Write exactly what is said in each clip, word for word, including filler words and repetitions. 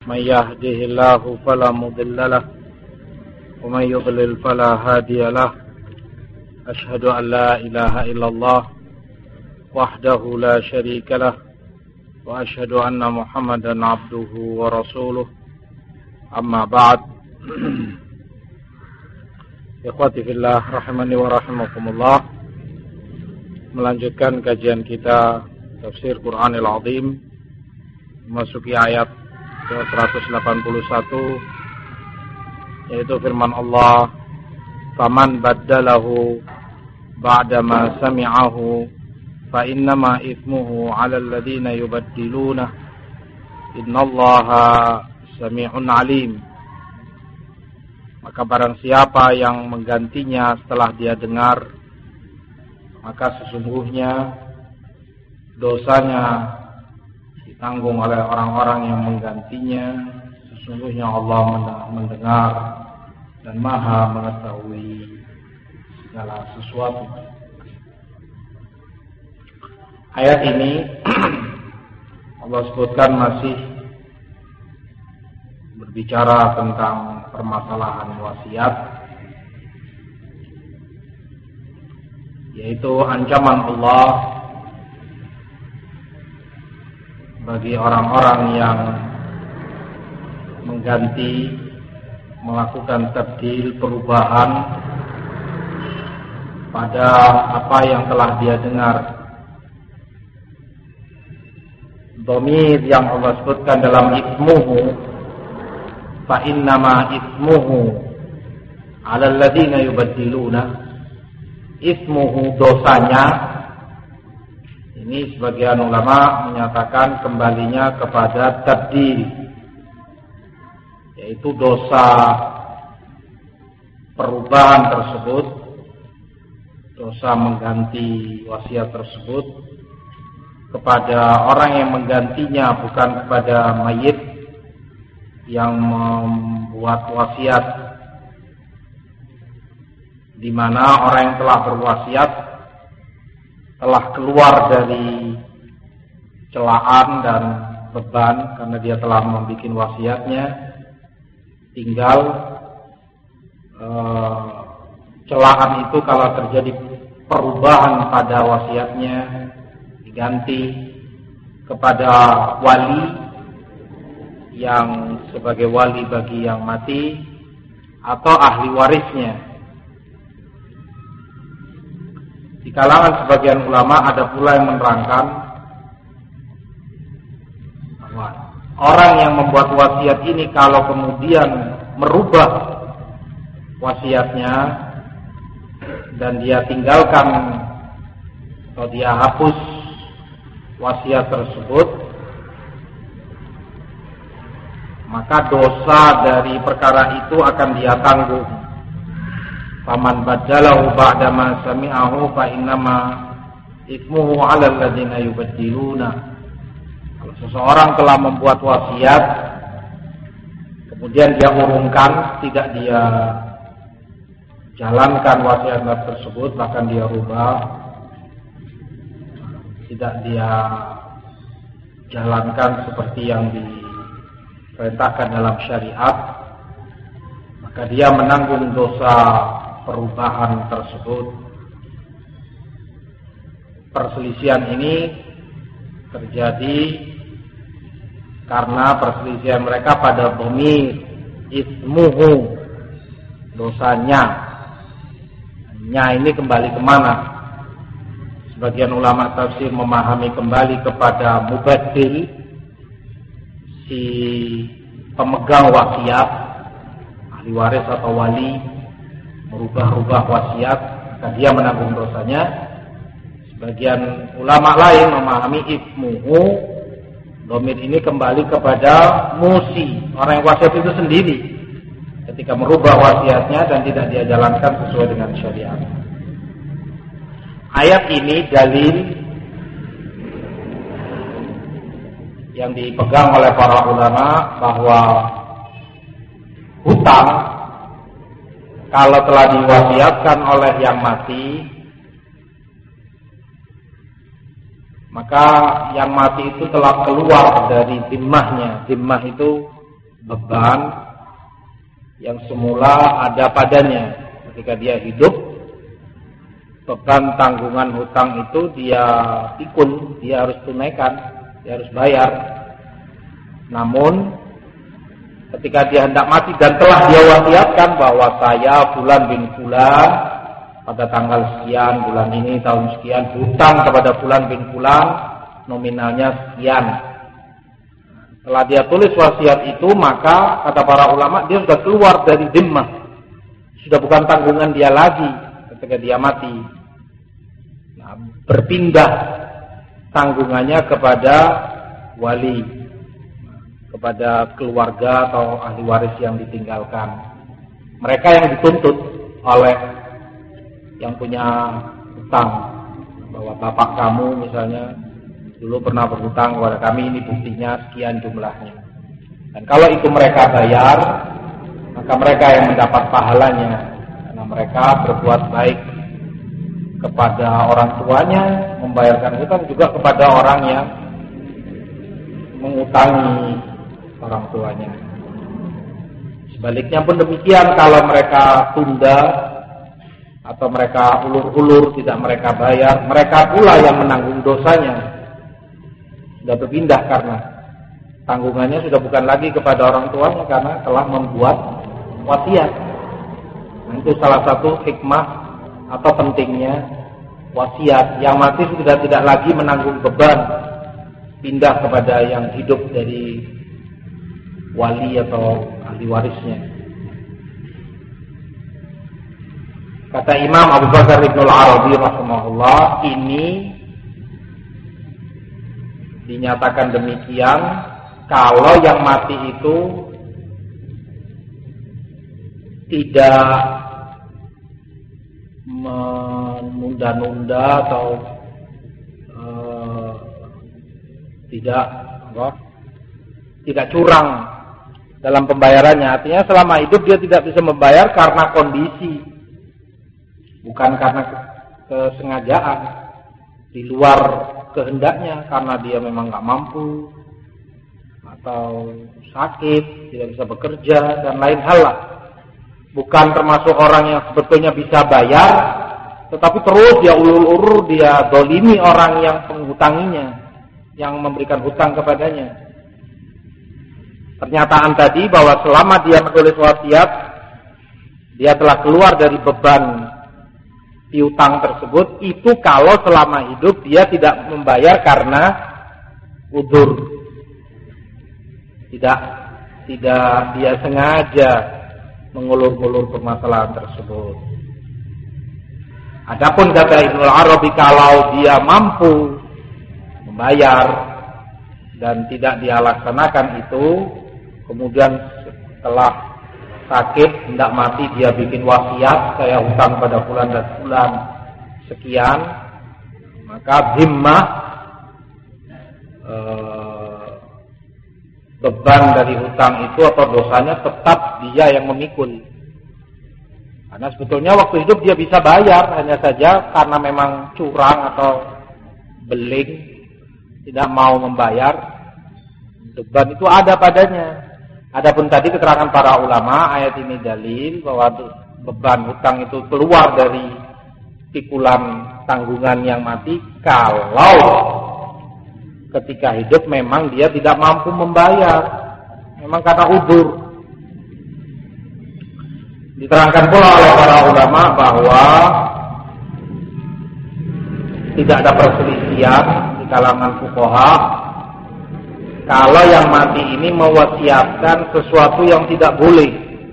من يهده الله فلا مضل له ومن يضلل فلا هادي له أشهد أن لا إله إلا الله وحده لا شريك له وأشهد أن محمدا عبده ورسوله أما بعد. Ikhwati fillah rahimani wa rahimakumullah. Melanjutkan kajian kita tafsir Quranil Azim, memasuki ayat ke seratus delapan puluh satu, yaitu firman Allah, "Faman baddalahu ba'da ma sami'ahu fa innama ithmuhu 'alal ladzina yubaddiluna innallaha sami'un 'alim." Maka barang siapa yang menggantinya setelah dia dengar, maka sesungguhnya dosanya ditanggung oleh orang-orang yang menggantinya. Sesungguhnya Allah mendengar dan Maha mengetahui segala sesuatu. Ayat ini Allah sebutkan masih berbicara tentang permasalahan wasiat, yaitu ancaman Allah bagi orang-orang yang mengganti, melakukan tabdil, perubahan pada apa yang telah dia dengar. Dhamir yang Allah sebutkan dalam ismuhu, fa innama ismuhu 'alal ladzina yubaddiluna. Ismuhu, dosanya, ini sebagian ulama menyatakan kembalinya kepada tabdil, yaitu dosa perubahan tersebut, dosa mengganti wasiat tersebut kepada orang yang menggantinya, bukan kepada mayit yang membuat wasiat, di mana orang yang telah berwasiat telah keluar dari celaan dan beban karena dia telah membuat wasiatnya. Tinggal eh, celaan itu kalau terjadi perubahan pada wasiatnya diganti kepada wali yang sebagai wali bagi yang mati atau ahli warisnya. Di kalangan sebagian ulama ada pula yang menerangkan bahwa orang yang membuat wasiat ini kalau kemudian merubah wasiatnya dan dia tinggalkan atau dia hapus wasiat tersebut, maka dosa dari perkara itu akan dia tanggung. Faman baddalahu ba'da ma sami'ahu fa innama ithmuhu 'alal ladzina yubaddiluna. Kalau seseorang telah membuat wasiat kemudian dia urungkan, tidak dia jalankan wasiat tersebut, bahkan dia rubah, tidak dia jalankan seperti yang diperintahkan dalam syariat, maka dia menanggung dosa perubahan tersebut. Perselisihan ini terjadi karena perselisihan mereka pada dhamir ismuhu, dosanya. Nya ini kembali kemana? Sebagian ulama tafsir memahami kembali kepada mubaddil, si pemegang wasiat, ahli waris atau wali, merubah-rubah wasiat, maka dia menanggung dosanya. Sebagian ulama lain memahami ismuhu, dhamir ini kembali kepada musi, orang yang wasiat itu sendiri, ketika merubah wasiatnya dan tidak dia jalankan sesuai dengan syariat. Ayat ini dalil yang dipegang oleh para ulama bahwa hutang kalau telah diwasiatkan oleh yang mati, maka yang mati itu telah keluar dari zimmahnya. Zimmah itu beban yang semula ada padanya ketika dia hidup. Beban tanggungan hutang itu dia pikul, dia harus tunaikan, dia harus bayar. Namun ketika dia hendak mati dan telah dia wasiatkan bahwa saya Fulan bin Fulan pada tanggal sekian bulan ini tahun sekian hutang kepada Fulan bin Fulan nominalnya sekian. Setelah dia tulis wasiat itu, maka kata para ulama dia sudah keluar dari dhimmah, sudah bukan tanggungan dia lagi ketika dia mati. Nah, berpindah tanggungannya kepada wali, kepada keluarga atau ahli waris yang ditinggalkan. Mereka yang dituntut oleh yang punya hutang, bahwa bapak kamu misalnya dulu pernah berhutang kepada kami, ini buktinya sekian jumlahnya. Dan kalau itu mereka bayar, maka mereka yang mendapat pahalanya, karena mereka berbuat baik kepada orang tuanya, membayarkan hutang, juga kepada orang yang mengutangi orang tuanya. Sebaliknya pun demikian, kalau mereka tunda atau mereka ulur-ulur tidak mereka bayar, mereka pula yang menanggung dosanya. Sudah berpindah karena tanggungannya sudah bukan lagi kepada orang tuanya karena telah membuat wasiat. Nah, itu salah satu hikmah atau pentingnya wasiat. Yang mati sudah tidak lagi menanggung beban, pindah kepada yang hidup dari wali atau ahli warisnya. Kata Imam Abu Bakar Ibn Al-Arabi rahimahullah, ini dinyatakan demikian kalau yang mati itu tidak menunda-nunda atau uh, tidak apa, tidak curang dalam pembayarannya. Artinya selama hidup dia tidak bisa membayar karena kondisi, bukan karena kesengajaan, di luar kehendaknya, karena dia memang nggak mampu atau sakit, tidak bisa bekerja dan lain hal lah. Bukan termasuk orang yang sebetulnya bisa bayar, tetapi terus dia ulur-ulur, dia dolimi orang yang penghutanginya, yang memberikan hutang kepadanya. Pernyataan tadi bahwa selama dia menulis wasiat, dia telah keluar dari beban piutang tersebut, itu kalau selama hidup dia tidak membayar karena udzur, tidak tidak dia sengaja mengulur-ulur permasalahan tersebut. Adapun kata Ibnu Arabi, kalau dia mampu membayar dan tidak dia laksanakan itu, kemudian setelah sakit hendak mati dia bikin wasiat, saya hutang pada fulan dan fulan sekian, maka dhimmah eh, beban dari hutang itu atau dosanya tetap dia yang memikul. Karena sebetulnya waktu hidup dia bisa bayar, hanya saja karena memang curang atau beling, tidak mau membayar, beban itu ada padanya. Adapun tadi keterangan para ulama, ayat ini dalil bahwa beban hutang itu keluar dari pikulan tanggungan yang mati kalau ketika hidup memang dia tidak mampu membayar, memang karena udzur. Diterangkan pula oleh para ulama bahwa tidak ada perselisihan di kalangan fuqaha kalau yang mati ini mewasiatkan sesuatu yang tidak boleh.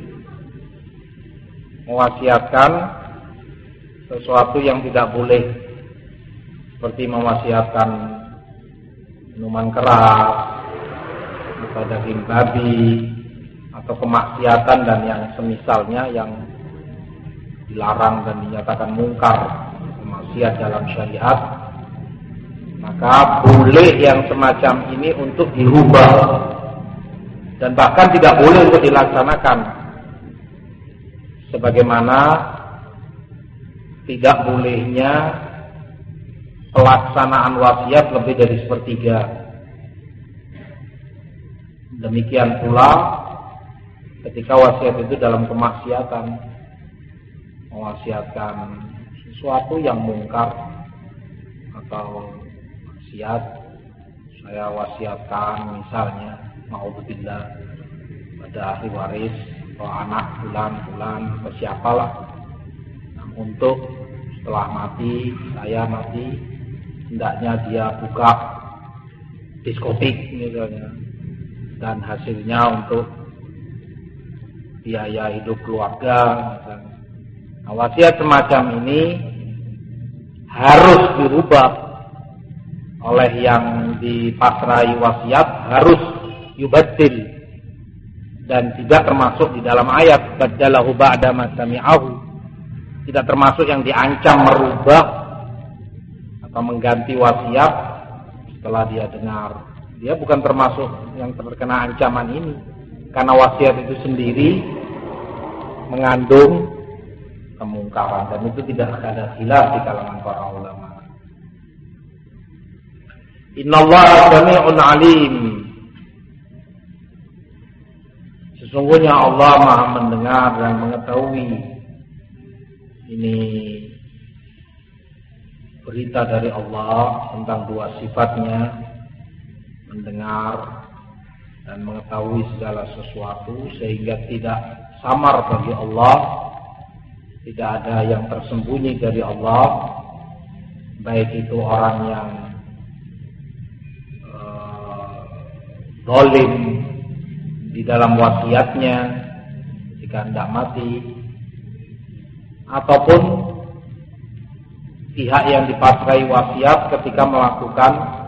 Mewasiatkan sesuatu yang tidak boleh, seperti mewasiatkan minuman keras, atau daging babi, atau kemaksiatan dan yang semisalnya yang dilarang dan dinyatakan mungkar, kemaksiat dalam syariat. Maka boleh yang semacam ini untuk dirubah dan bahkan tidak boleh untuk dilaksanakan, sebagaimana tidak bolehnya pelaksanaan wasiat lebih dari sepertiga. Demikian pula ketika wasiat itu dalam kemaksiatan, mewasiatkan sesuatu yang mungkar atau maksiat. Saya wasiatkan misalnya ma'udzubillah pada ahli waris atau anak bulan-bulan atau siapalah, nah, untuk setelah mati, saya mati, hendaknya dia buka diskotik misalnya, dan hasilnya untuk biaya hidup keluarga misalnya. Nah, wasiat semacam ini harus dirubah oleh yang dipasrai wasiat, harus yubaddil, dan tidak termasuk di dalam ayat baddalahu ba'da ma sami'ahu, tidak termasuk yang diancam merubah atau mengganti wasiat setelah dia dengar. Dia bukan termasuk yang terkena ancaman ini, karena wasiat itu sendiri mengandung kemungkaran, dan itu tidak ada khilaf di kalangan para ulama. Innallaha sami'un alim. Sesungguhnya Allah Maha mendengar dan mengetahui. Ini berita dari Allah tentang dua sifatnya, mendengar dan mengetahui segala sesuatu, sehingga tidak samar bagi Allah, tidak ada yang tersembunyi dari Allah, baik itu orang yang uh, zalim di dalam wasiatnya jika hendak mati, ataupun pihak yang dipasrai wasiat ketika melakukan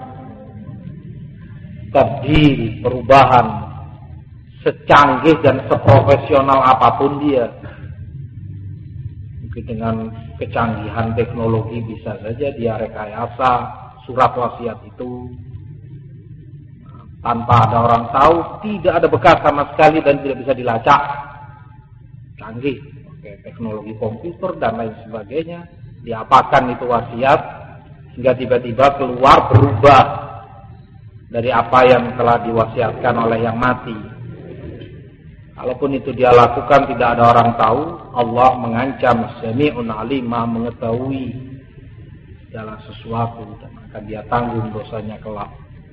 tabdil, perubahan, secanggih dan seprofesional apapun dia. Mungkin dengan kecanggihan teknologi bisa saja dia rekayasa surat wasiat itu tanpa ada orang tahu, tidak ada bekas sama sekali dan tidak bisa dilacak. Canggih, pakai teknologi komputer dan lain sebagainya, diapakan itu wasiat sehingga tiba-tiba keluar berubah dari apa yang telah diwasiatkan oleh yang mati. Kalaupun itu dia lakukan tidak ada orang tahu, Allah mengancam Sami'un Alim, Maha mengetahui segala sesuatu, dan akan dia tanggung dosanya kelak.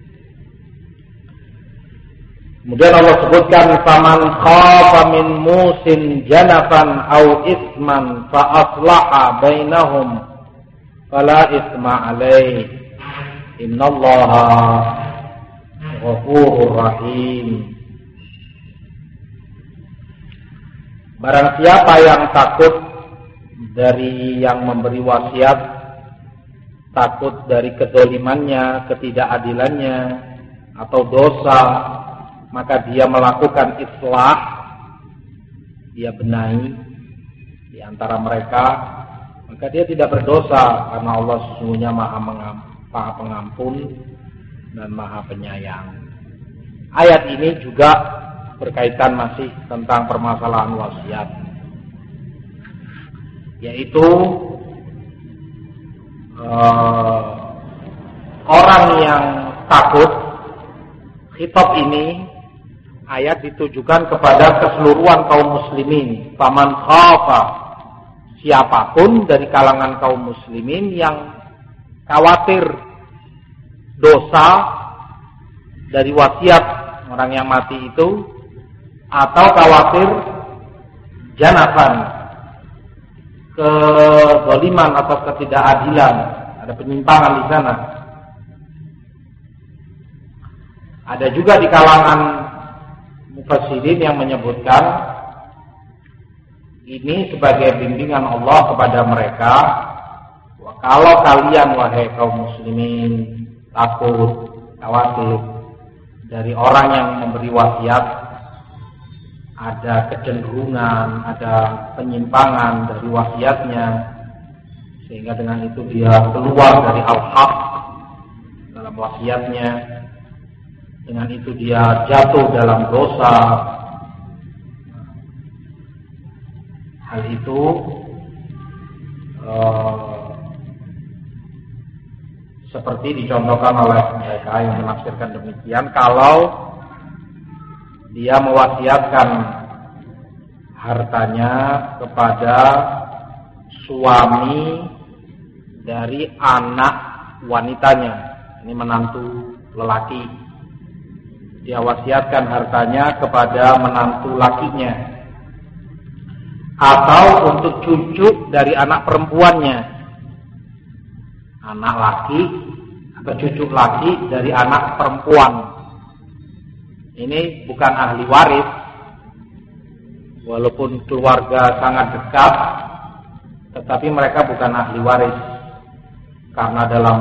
Kemudian Allah sebutkan faman khafa min musin janafan au isman fa aslaha bainahum fala isma alaih innallaha ghafurur rahim. Barang siapa yang takut dari yang memberi wasiat, takut dari kedolimannya, ketidakadilannya atau dosa, maka dia melakukan islah, dia benahi di antara mereka, maka dia tidak berdosa, karena Allah sesungguhnya maha, mengam, maha pengampun dan maha penyayang. Ayat ini juga berkaitan masih tentang permasalahan wasiat, yaitu uh, orang yang takut. Khitab ini ayat ditujukan kepada keseluruhan kaum muslimin. Faman khafa, siapapun dari kalangan kaum muslimin yang khawatir dosa dari wasiat orang yang mati itu, atau khawatir janafan, kezaliman atau ketidakadilan, ada penyimpangan di sana. Ada juga di kalangan mufassirin yang menyebutkan ini sebagai bimbingan Allah kepada mereka. Kalau kalian wahai kaum muslimin takut, khawatir dari orang yang memberi wasiat, ada kecenderungan, ada penyimpangan dari wasiatnya, sehingga dengan itu dia keluar dari al-haq dalam wasiatnya, dengan itu dia jatuh dalam dosa. Hal itu uh, seperti dicontohkan oleh mereka yang menafsirkan demikian, kalau dia mewasiatkan hartanya kepada suami dari anak wanitanya. Ini menantu lelaki. Dia wasiatkan hartanya kepada menantu lakinya, atau untuk cucu dari anak perempuannya, anak laki atau cucu laki dari anak perempuan. Ini bukan ahli waris, walaupun keluarga sangat dekat, tetapi mereka bukan ahli waris, karena dalam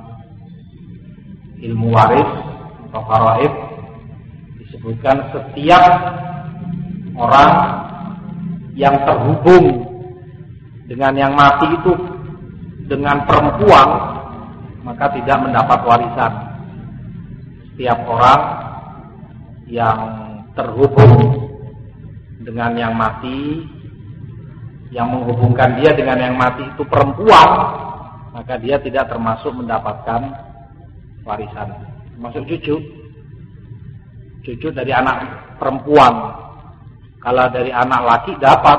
ilmu waris atau faraid disebutkan setiap orang yang terhubung dengan yang mati itu dengan perempuan, maka tidak mendapat warisan. Setiap orang yang terhubung dengan yang mati, yang menghubungkan dia dengan yang mati itu perempuan, maka dia tidak termasuk mendapatkan warisan. Termasuk cucu, cucu dari anak perempuan. Kalau dari anak laki dapat,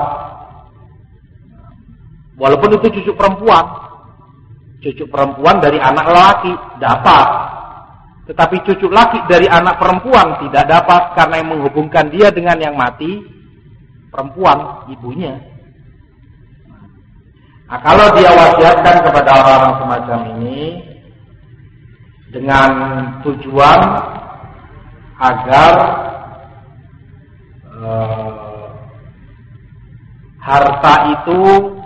walaupun itu cucu perempuan, cucu perempuan dari anak laki dapat, tetapi cucu laki dari anak perempuan tidak dapat, karena yang menghubungkan dia dengan yang mati perempuan, ibunya. Nah, kalau dia wasiatkan kepada orang semacam ini dengan tujuan agar eh, harta itu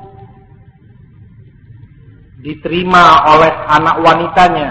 diterima oleh anak wanitanya,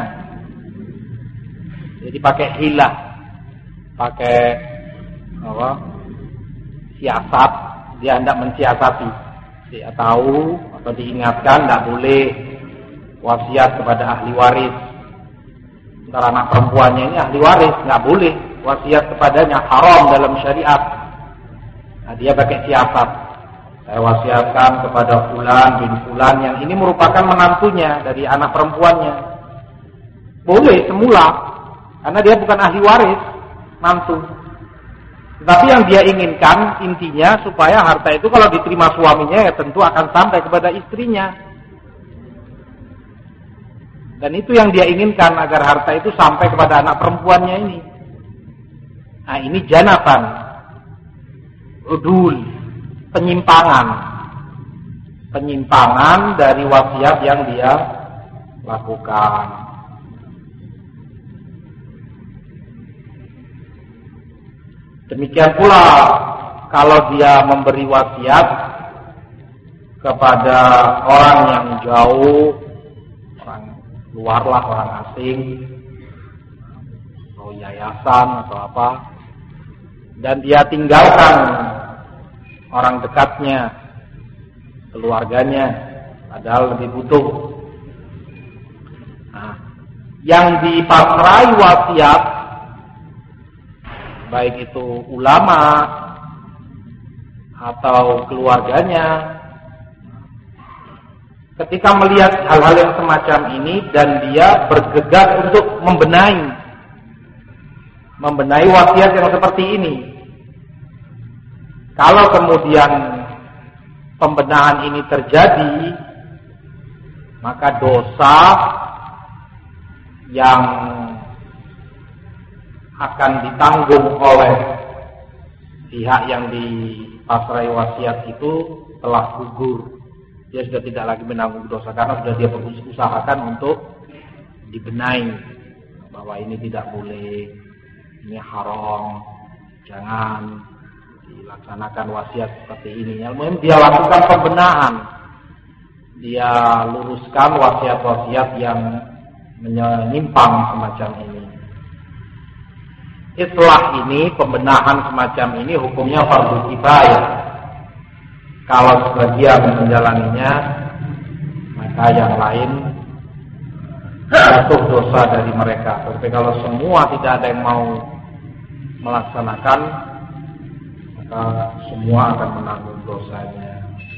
jadi pakai hilah, pakai apa, siasat, dia hendak mensiasati. Dia tahu atau diingatkan tidak boleh wasiat kepada ahli waris. Sementara anak perempuannya ini ahli waris, nggak boleh wasiat kepadanya, haram dalam syariat. Nah, dia pakai siasat. Saya wasiatkan kepada fulan bin fulan, yang ini merupakan menantunya dari anak perempuannya. Boleh semula, karena dia bukan ahli waris, mantu. Tetapi yang dia inginkan intinya supaya harta itu kalau diterima suaminya ya tentu akan sampai kepada istrinya. Dan itu yang dia inginkan, agar harta itu sampai kepada anak perempuannya ini. Nah, ini janatan, udul, penyimpangan. Penyimpangan dari wasiat yang dia lakukan. Demikian pula kalau dia memberi wasiat kepada orang yang jauh, orang luar lah, orang asing, atau yayasan atau apa, dan dia tinggalkan orang dekatnya, keluarganya, padahal lebih butuh. Nah, yang dipasrai wasiat, baik itu ulama atau keluarganya, ketika melihat hal-hal yang semacam ini dan dia bergegas untuk membenahi membenahi wasiat yang seperti ini, kalau kemudian pembenahan ini terjadi, maka dosa yang akan ditanggung oleh pihak yang dipasrai wasiat itu telah gugur. Dia sudah tidak lagi menanggung dosa, karena sudah dia berusahakan untuk dibenahi bahwa ini tidak boleh, ini haram, jangan dilaksanakan wasiat seperti ini. Yang muhim dia lakukan pembenahan, dia luruskan wasiat-wasiat yang menyimpang semacam ini. Islah ini, pembenahan semacam ini hukumnya fardhu kifayah. Kalau sebagian menjalaninya, maka yang lain jatuh dosa dari mereka. Tapi kalau semua tidak ada yang mau melaksanakan, maka semua akan menanggung dosanya.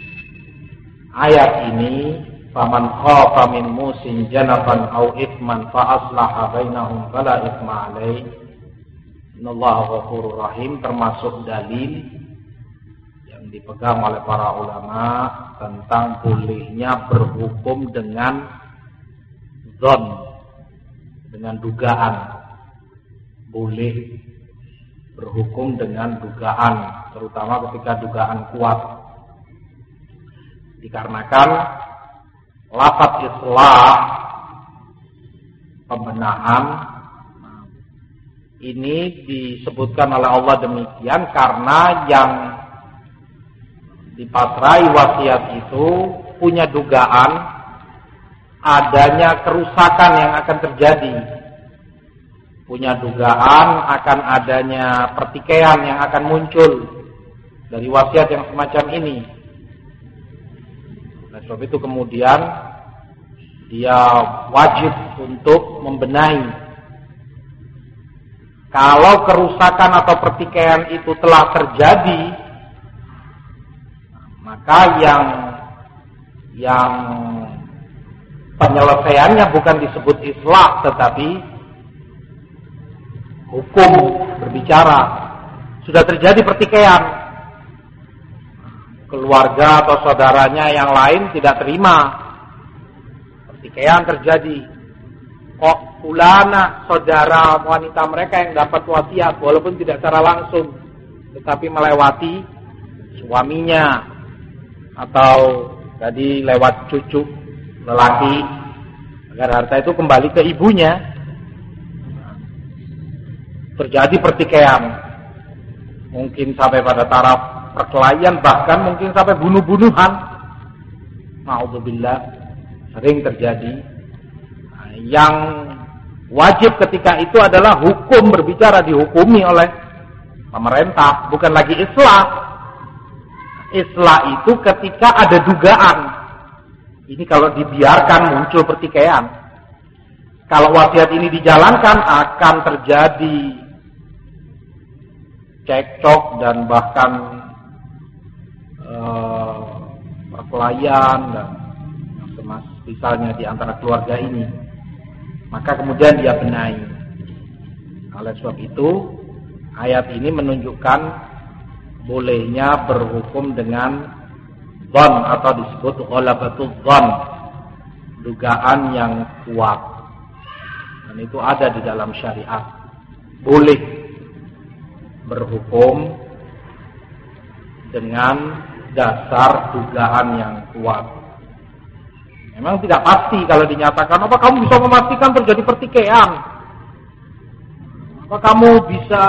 Ayat ini, faman khafa min musin janafan au ithman fa aslaha bainahum fala ithma alaihi innallaha ghafurur rahim, termasuk dalil yang dipegang oleh para ulama tentang bolehnya berhukum dengan zon, dengan dugaan. Boleh berhukum dengan dugaan, terutama ketika dugaan kuat. Dikarenakan lafaz islah, pembenahan, ini disebutkan oleh Allah demikian karena yang dipasrai wasiat itu punya dugaan adanya kerusakan yang akan terjadi, punya dugaan akan adanya pertikaian yang akan muncul dari wasiat yang semacam ini. Nah, sebab itu kemudian dia wajib untuk membenahi. Kalau kerusakan atau pertikaian itu telah terjadi, maka yang yang penyelesaiannya bukan disebut islah, tetapi hukum berbicara. Sudah terjadi pertikaian, keluarga atau saudaranya yang lain tidak terima, pertikaian terjadi. Kok fulana, saudara wanita mereka yang dapat wasiat, walaupun tidak secara langsung, tetapi melewati suaminya atau tadi lewat cucu lelaki, agar harta itu kembali ke ibunya. Terjadi pertikaian, mungkin sampai pada taraf perkelahian, bahkan mungkin sampai bunuh-bunuhan. Na'udzubillah, sering terjadi. Nah, yang wajib ketika itu adalah hukum berbicara, dihukumi oleh pemerintah, bukan lagi islah. Islah itu ketika ada dugaan. Ini kalau dibiarkan muncul pertikaian. Kalau wasiat ini dijalankan akan terjadi cekcok dan bahkan uh, perkelahian dan misalnya di antara keluarga ini. Maka kemudian dia benahi. Oleh sebab itu, ayat ini menunjukkan bolehnya berhukum dengan dzan atau disebut ghalabatul dzan, dugaan yang kuat. Dan itu ada di dalam syariat. Boleh berhukum dengan dasar dugaan yang kuat. Memang tidak pasti kalau dinyatakan, apa kamu bisa memastikan terjadi pertikaian? Apa kamu bisa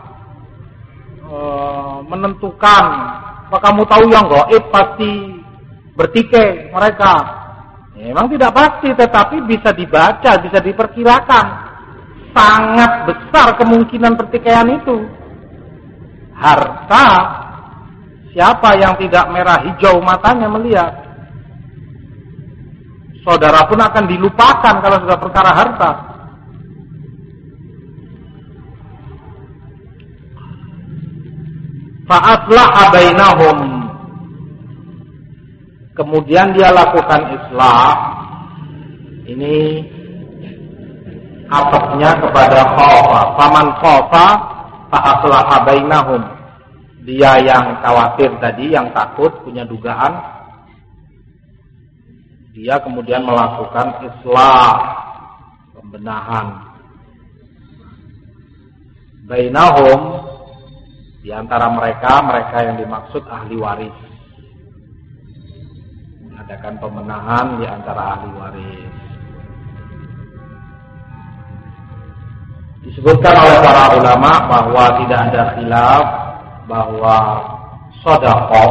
uh, menentukan? Apa kamu tahu yang gaib pasti bertikai mereka? Ya, memang tidak pasti, tetapi bisa dibaca, bisa diperkirakan. Sangat besar kemungkinan pertikaian itu. Harta, siapa yang tidak merah hijau matanya melihat? Saudara pun akan dilupakan kalau sudah perkara harta. Fa'aslaha bainahum. Kemudian dia lakukan islah. Ini atapnya kepada khafa. Faman khafa fa'aslaha bainahum. Dia yang khawatir tadi, yang takut, punya dugaan, dia kemudian melakukan islah, pembenahan. Bainahum, di antara mereka, mereka yang dimaksud ahli waris. Mengadakan pembenahan di antara ahli waris. Disebutkan oleh para ulama bahwa tidak ada khilaf bahwa sedekah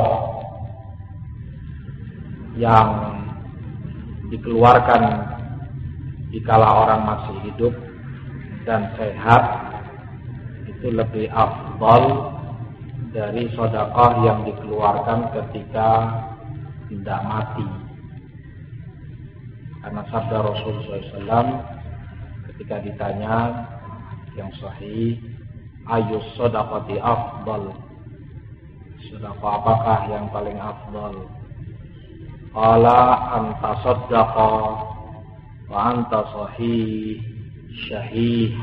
yang dikeluarkan dikala orang masih hidup dan sehat itu lebih afdal dari sedekah yang dikeluarkan ketika tidak mati. Karena sabda Rasulullah shallallahu alaihi wasallam ketika ditanya yang sahih, ayus sedekati afdal, sedekah apakah yang paling afdal? Qala anta saddaqa wa anta sahih syahih.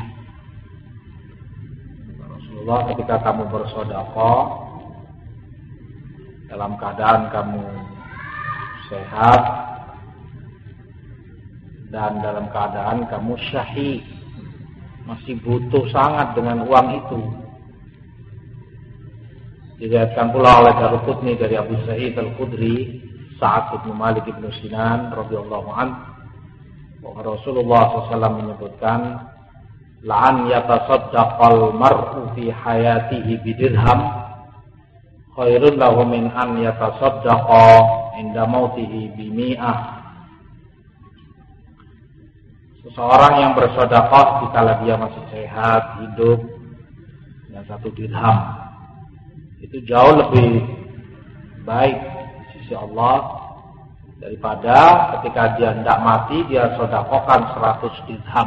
Rasulullah, ketika kamu bersedekah dalam keadaan kamu sehat dan dalam keadaan kamu syahid, masih butuh sangat dengan uang itu. Diriwayatkan pula oleh Daruqutni dari Abu Sa'id Al-Khudri, Sa'ad bin Malik bin Sinan radhiyallahu anhu, bahwa Rasulullah shallallahu alaihi wasallam menyebutkan, la'an yatasaddaqal mar'u fi hayatihi bidirham khairun lahu min an yatasaddaqa inda mautihi bimi'ah. Seseorang yang bersedekah dikala dia masih sehat, hidup, dengan satu dirham, itu jauh lebih baik di sisi Allah daripada ketika dia hendak mati dia sedekahkan seratus dirham.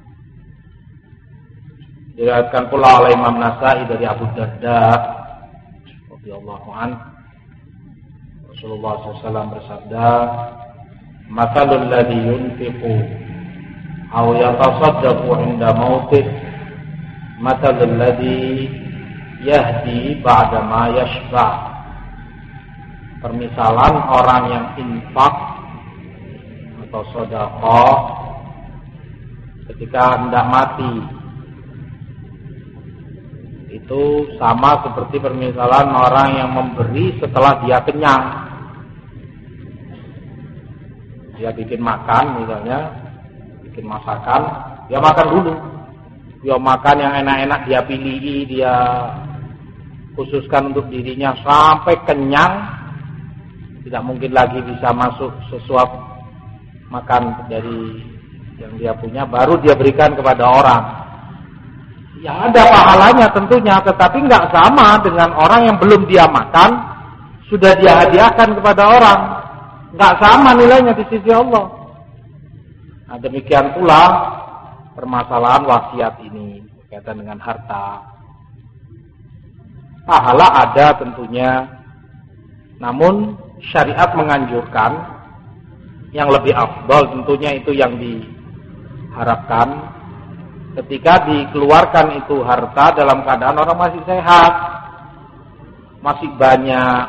Diriwayatkan pula oleh Imam Nasai dari Abu Darda radhiyallahu anhu, Rasulullah shallallahu alaihi wasallam bersabda, "Matsalul ladzi yunfiqu aw yatasaddaqu 'inda mautih, matsalul ladzi yahdi ba'da ma yashba." Permisalan orang yang infak atau sedekah ketika hendak mati itu sama seperti permisalan orang yang memberi setelah dia kenyang. Dia bikin makan misalnya, bikin masakan, dia makan dulu. Dia makan yang enak-enak, dia pilih, dia khususkan untuk dirinya sampai kenyang. Tidak mungkin lagi bisa masuk sesuap makan dari yang dia punya, baru dia berikan kepada orang. Ya ada pahalanya tentunya, tetapi nggak sama dengan orang yang belum dia makan sudah dia hadiahkan kepada orang. Nggak sama nilainya di sisi Allah. Nah, demikian pula permasalahan wasiat ini berkaitan dengan harta. Pahala ada tentunya, namun syariat menganjurkan yang lebih afdal tentunya itu yang diharapkan ketika dikeluarkan itu harta dalam keadaan orang masih sehat, masih banyak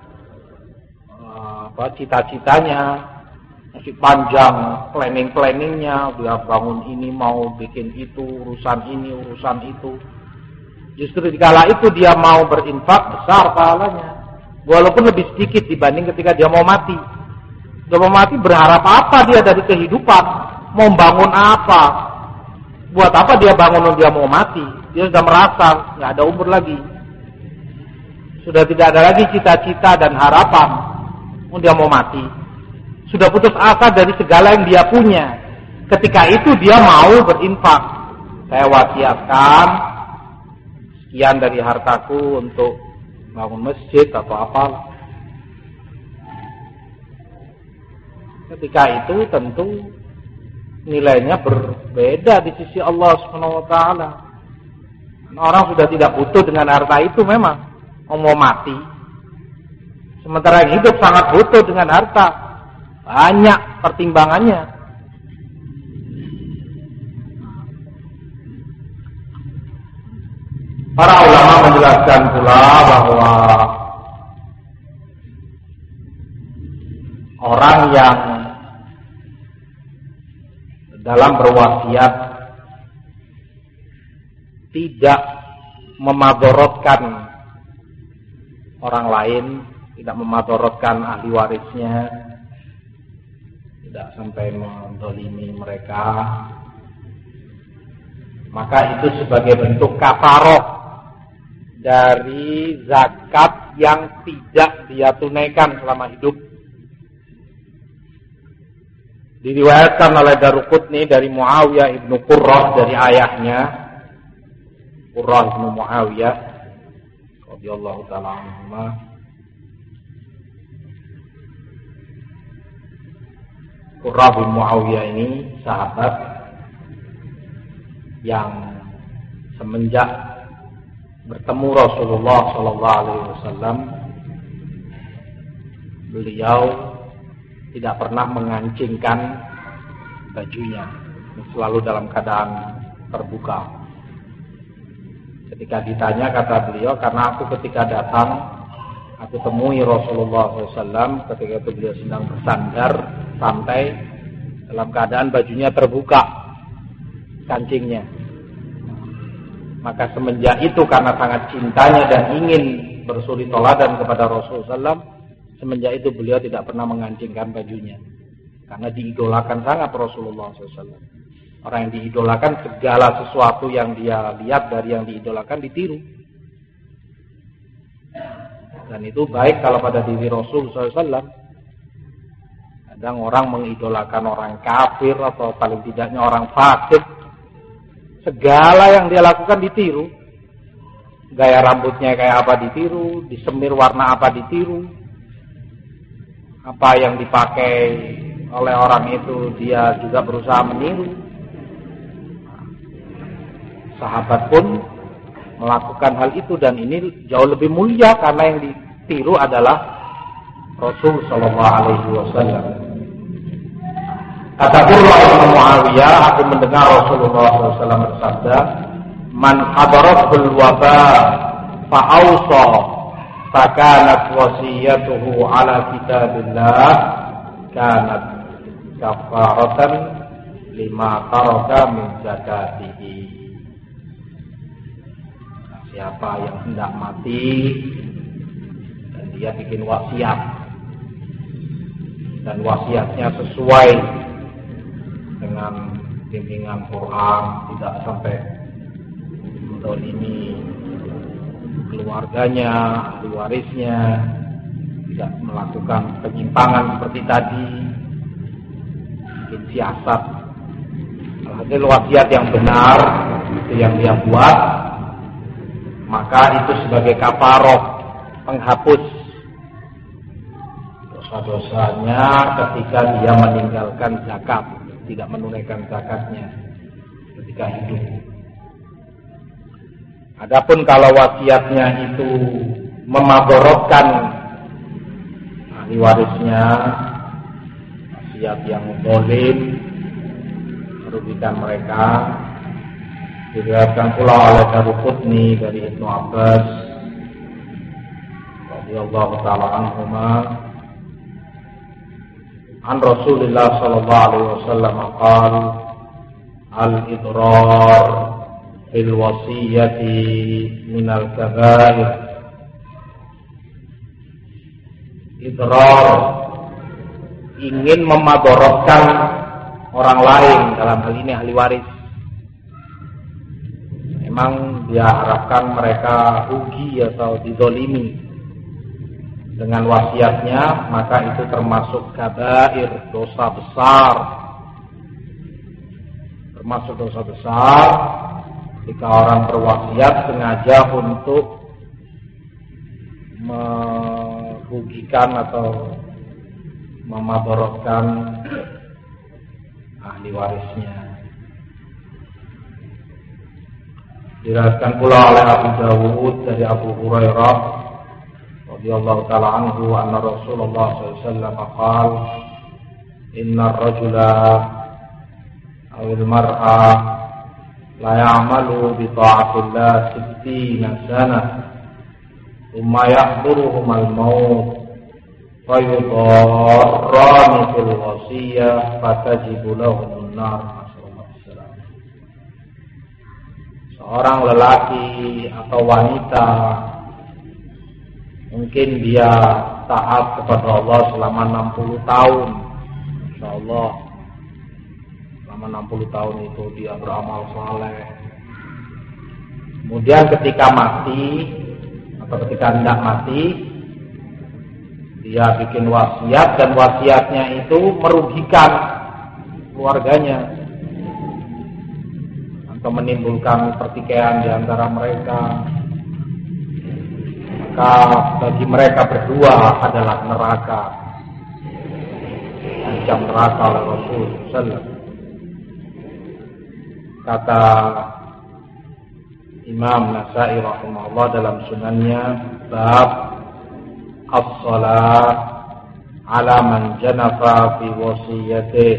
apa cita-citanya, masih panjang planning-planningnya, dia bangun ini mau bikin itu, urusan ini, urusan itu. Justru dikala itu dia mau berinfak, besar pahalanya. Walaupun lebih sedikit dibanding ketika dia mau mati. Dia mau mati berharap apa dia dari kehidupan? Mau bangun apa? Buat apa dia bangun dia mau mati? Dia sudah merasa nggak ada umur lagi. Sudah tidak ada lagi cita-cita dan harapan. Mau dia mau mati. Sudah putus asa dari segala yang dia punya. Ketika itu dia mau berinfak. Saya wasiatkan sekian dari hartaku untuk bangun masjid atau apa. Ketika itu tentu nilainya berbeda di sisi Allah Subhanahu wa taala. Orang sudah tidak butuh dengan harta itu memang mau mati. Sementara yang hidup sangat butuh dengan harta. Banyak pertimbangannya. Para ulama menjelaskan pula bahwa orang yang dalam berwasiat tidak memadorotkan orang lain, tidak memadorotkan ahli warisnya, tidak sampai mendolimi mereka, maka itu sebagai bentuk kafaroh dari zakat yang tidak dia tunaikan selama hidup. Diriwayatkan oleh Daruqutni dari Muawiyah ibnu Qurrah dari ayahnya, Qurrah ibnu Muawiyah radhiyallahu taala anhu. Qurrah bin Muawiyah ini sahabat yang semenjak bertemu Rasulullah sallallahu alaihi wasallam beliau tidak pernah mengancingkan bajunya, selalu dalam keadaan terbuka. Ketika ditanya kata beliau, karena aku ketika datang aku temui Rasulullah shallallahu alaihi wasallam ketika itu beliau sedang bersandar santai dalam keadaan bajunya terbuka kancingnya. Maka semenjak itu karena sangat cintanya dan ingin bersuri toladan kepada Rasulullah shallallahu alaihi wasallam, semenjak itu beliau tidak pernah mengancingkan bajunya karena diidolakan sangat Rasulullah shallallahu alaihi wasallam. Orang yang diidolakan segala sesuatu yang dia lihat dari yang diidolakan ditiru. Dan itu baik kalau pada diri Rasul shallallahu alaihi wasallam. Kadang orang mengidolakan orang kafir atau paling tidaknya orang fasik. Segala yang dia lakukan ditiru. Gaya rambutnya kayak apa ditiru, disemir warna apa ditiru. Apa yang dipakai oleh orang itu dia juga berusaha meniru. Sahabat pun melakukan hal itu dan ini jauh lebih mulia karena yang ditiru adalah Rasul sallallahu alaihi wasallam. Kata Ibnu Muawiyah, aku mendengar Rasulullah sallallahu alaihi wasallam bersabda, "Man hadaratul waba fa awsa fa kanat wasiyatuhu ala kitabillah kanat kafaratan lima taraka min zakatihi." Siapa yang hendak mati dan dia bikin wasiat dan wasiatnya sesuai dengan bimbingan Quran, tidak sampai menzalimi keluarganya, ahli warisnya, tidak melakukan penyimpangan seperti tadi, bikin siasat. Hasil wasiat yang benar itu yang dia buat, maka itu sebagai kafaroh, penghapus dosa-dosanya ketika dia meninggalkan zakat, tidak menunaikan zakatnya ketika hidup. Adapun kalau wasiatnya itu memaborokan ahli warisnya, wasiat yang zalim, merugikan mereka, diriwayatkan pula oleh Daruqutni dari Ibnu Abbas radhiyallahu taala anhuma an Rasulillah sallallahu alaihi wasallam qala al-idrar fil wasiyati minal kabair. Idrar, ingin memadorotkan orang lain, dalam hal ini ahli waris. Memang dia harapkan mereka rugi atau dizolimi dengan wasiatnya, maka itu termasuk kabair, dosa besar. Termasuk dosa besar jika orang berwasiat sengaja untuk merugikan atau memadorotkan ahli warisnya. Diriwayatkan pula oleh Abu Dawud dari Abu Hurairah radhiyallahu taala anhu anna Rasulullah sallallahu alaihi wasallam qala inna ar-rajula aw al-mar'a la ya'malu bi ta'atillah sittina sanah thumma yahduruhum al-maut fa yudarrani fil wasiyyah fatajibu lahum an-nar. Seorang lelaki atau wanita mungkin dia taat kepada Allah selama enam puluh tahun, insyaallah selama enam puluh tahun itu dia beramal saleh. Kemudian ketika mati atau ketika hendak mati, dia bikin wasiat dan wasiatnya itu merugikan keluarganya atau menimbulkan pertikaian di antara mereka, maka bagi mereka berdua adalah neraka, ancam neraka oleh Rasul sallallahu alaihi wasallam. Kata Imam Nasa'i rahimahullah dalam sunannya, bab as-salat ala man janafa fi wasiyatih,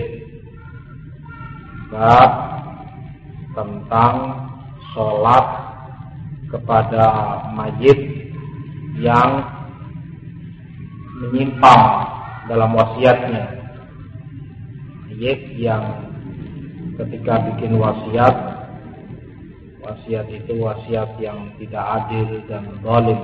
bab tentang sholat kepada mayit yang menyimpang dalam wasiatnya, yang ketika bikin wasiat, wasiat itu wasiat yang tidak adil dan zalim.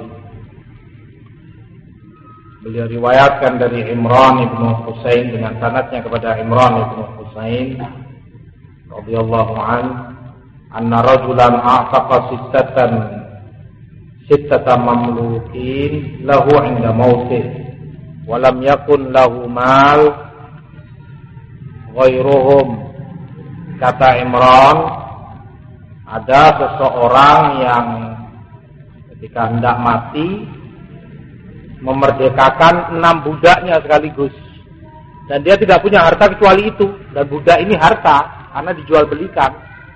Beliau riwayatkan dari Imran ibn Husain dengan sanadnya kepada Imran ibn Husain radhiyallahu anhu, anna rajulan a'taqa sittatan sittata mamlukin lahu 'inda mautih wa lam yakun lahu mal ghairuhum. Kata Imran, ada seseorang yang ketika hendak mati memerdekakan enam budaknya sekaligus, dan dia tidak punya harta kecuali itu, dan budak ini harta karena dijual belikan.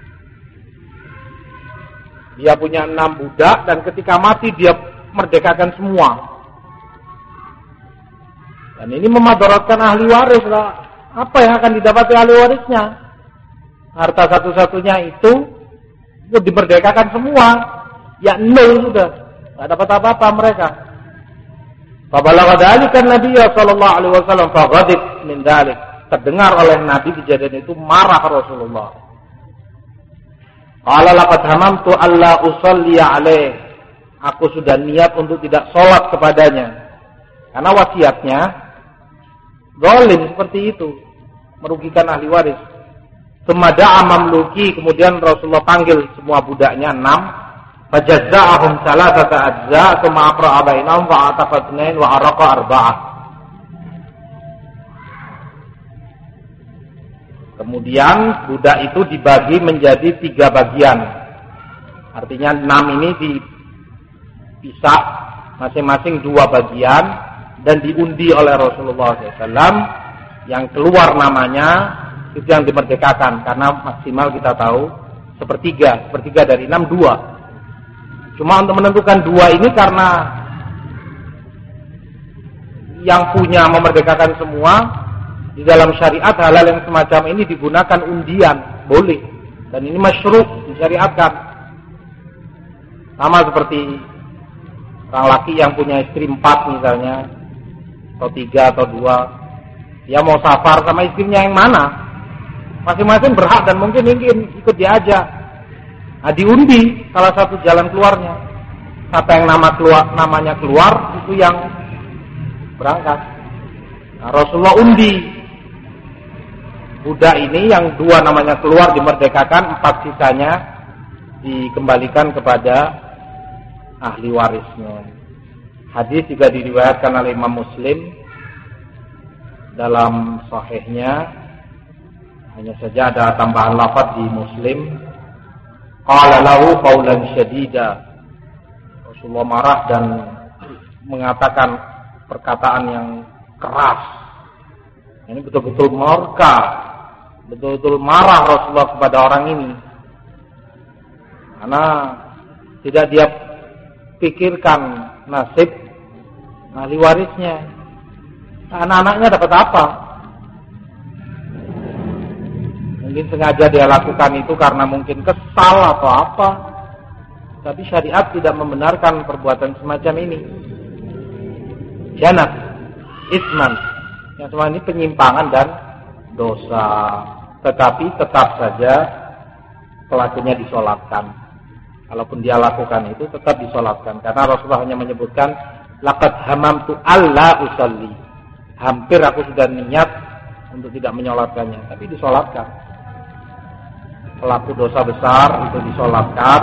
Dia punya enam budak dan ketika mati dia merdekakan semua, dan ini memadaratkan ahli waris lah. Apa yang akan didapati ahli warisnya? Harta satu-satunya itu itu dimerdekakan semua, ya nol sudah, tidak dapat apa-apa mereka. Fabalagha dzalika Nabi sallallahu alaihi wasallam faghadib min dzalik. Terdengar oleh Nabi kejadian itu, marah Rasulullah. Qala laqad hamamtu alla usalli alaih. Aku sudah niat untuk tidak salat kepadanya. Karena wasiatnya zalim seperti itu, merugikan ahli waris. Semada'a mamluki, kemudian Rasulullah panggil semua budaknya enam, fajazza'ahum salasata ajza, tsumma aqra'a bainahum wa ataqa itsnain wa araqa arba'ah. Kemudian budak itu dibagi menjadi tiga bagian. Artinya enam ini dipisah masing-masing dua bagian dan diundi oleh Rasulullah shallallahu alaihi wasallam. Yang keluar namanya itu yang dimerdekakan, karena maksimal kita tahu sepertiga, sepertiga dari enam, dua. Cuma untuk menentukan dua ini karena yang punya memerdekakan semua, di dalam syariat hal-hal yang semacam ini digunakan undian, boleh, dan ini masyru', disyariatkan. Sama seperti orang laki yang punya istri empat misalnya, atau tiga atau dua, dia mau safar sama istrinya yang mana? Masing-masing berhak dan mungkin ingin ikut diajak. Nah, diundi salah satu jalan keluarnya. Siapa yang nama keluar, namanya keluar, itu yang berangkat. Nah, Rasulullah undi budak ini yang dua namanya keluar dimerdekakan, empat sisanya dikembalikan kepada ahli warisnya. Hadis juga diriwayatkan oleh Imam Muslim dalam sahihnya. Hanya saja ada tambahan lafaz di Muslim. Qala lahu qaulan syadida. Rasulullah marah dan mengatakan perkataan yang keras. Ini betul-betul murka, betul-betul marah Rasulullah kepada orang ini. Karena tidak dia pikirkan nasib ahli warisnya. Anak-anaknya dapat apa? Mungkin sengaja dia lakukan itu karena mungkin kesal atau apa. Tapi syariat tidak membenarkan perbuatan semacam ini. Janat, isman, yang semua ini penyimpangan dan dosa. Tetapi tetap saja pelakunya disolatkan. Kalaupun dia lakukan itu tetap disolatkan. Karena Rasulullah hanya menyebutkan laqad hamamtu alla usalli. Hampir aku sudah niat untuk tidak menyolatkannya, tapi disolatkan. Pelaku dosa besar itu disolatkan.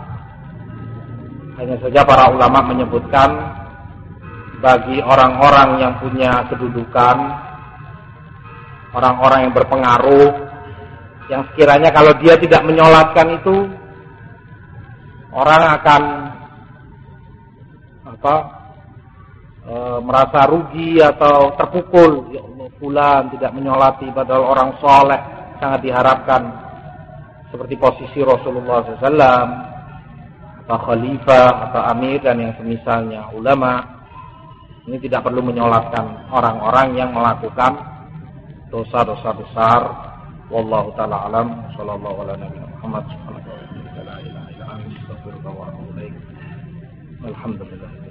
Hanya saja para ulama menyebutkan bagi orang-orang yang punya kedudukan, orang-orang yang berpengaruh, yang sekiranya kalau dia tidak menyolatkan itu, orang akan apa e, merasa rugi atau terpukul. Ya Allah, fulan tidak menyolati padahal orang soleh, sangat diharapkan. Seperti posisi Rasulullah shallallahu alaihi wasallam, atau khalifah, atau amir, dan yang semisalnya. Ulama ini tidak perlu menyolatkan orang-orang yang melakukan dosa-dosa besar. Wallahu ta'ala alam. Sallallahu ala nabiyina Muhammad. Alhamdulillah.